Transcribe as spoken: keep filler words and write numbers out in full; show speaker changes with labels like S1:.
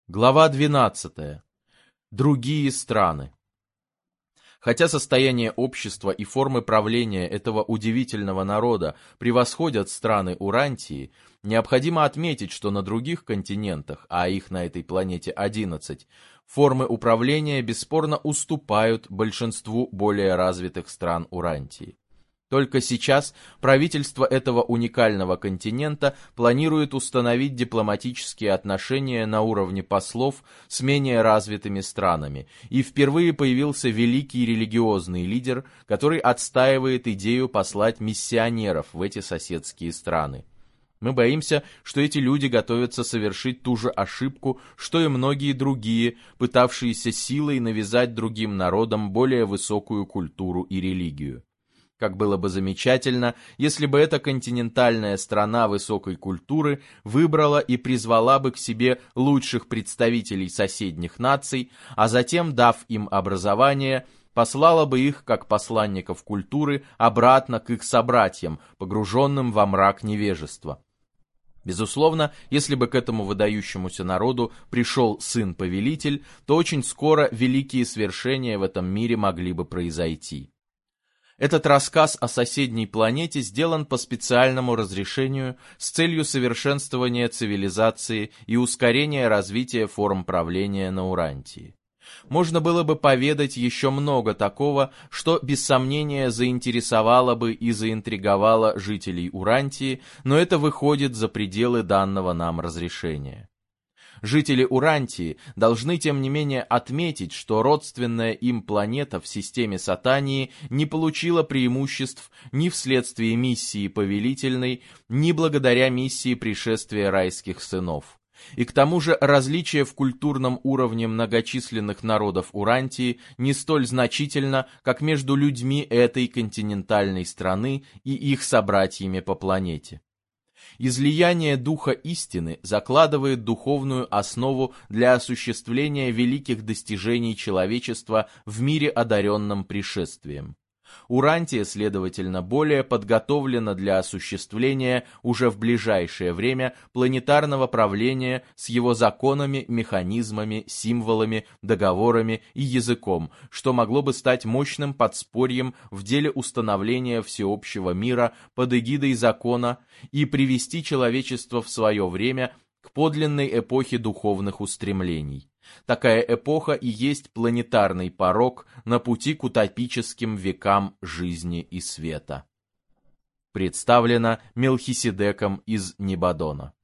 S1: Глава двенадцатая. Другие страны. Хотя состояние общества и формы правления этого удивительного народа превосходят страны Урантии, необходимо отметить, что на других континентах, а их на этой планете одиннадцать, формы управления бесспорно уступают большинству более развитых стран Урантии. Только сейчас правительство этого уникального континента планирует установить дипломатические отношения на уровне послов с менее развитыми странами, и впервые появился великий религиозный лидер, который отстаивает идею послать миссионеров в эти соседские страны. Мы боимся, что эти люди готовятся совершить ту же ошибку, что и многие другие, пытавшиеся силой навязать другим народам более высокую культуру и религию. Как было бы замечательно, если бы эта континентальная страна высокой культуры выбрала и призвала бы к себе лучших представителей соседних наций, а затем, дав им образование, послала бы их, как посланников культуры, обратно к их собратьям, погруженным во мрак невежества. Безусловно, если бы к этому выдающемуся народу пришел сын-повелитель, то очень скоро великие свершения в этом мире могли бы произойти. Этот рассказ о соседней планете сделан по специальному разрешению с целью совершенствования цивилизации и ускорения развития форм правления на Урантии. Можно было бы поведать еще много такого, что без сомнения заинтересовало бы и заинтриговало жителей Урантии, но это выходит за пределы данного нам разрешения. Жители Урантии должны, тем не менее, отметить, что родственная им планета в системе Сатании не получила преимуществ ни вследствие миссии повелительной, ни благодаря миссии пришествия райских сынов. И к тому же различие в культурном уровне многочисленных народов Урантии не столь значительно, как между людьми этой континентальной страны и их собратьями по планете. Излияние Духа Истины закладывает духовную основу для осуществления великих достижений человечества в мире, одаренном пришествием. Урантия, следовательно, более подготовлена для осуществления уже в ближайшее время планетарного правления с его законами, механизмами, символами, договорами и языком, что могло бы стать мощным подспорьем в деле установления всеобщего мира под эгидой закона и привести человечество в свое время к подлинной эпохе духовных устремлений. Такая эпоха и есть планетарный порог на пути к утопическим векам жизни и света. Представлено Мелхиседеком из Небадона.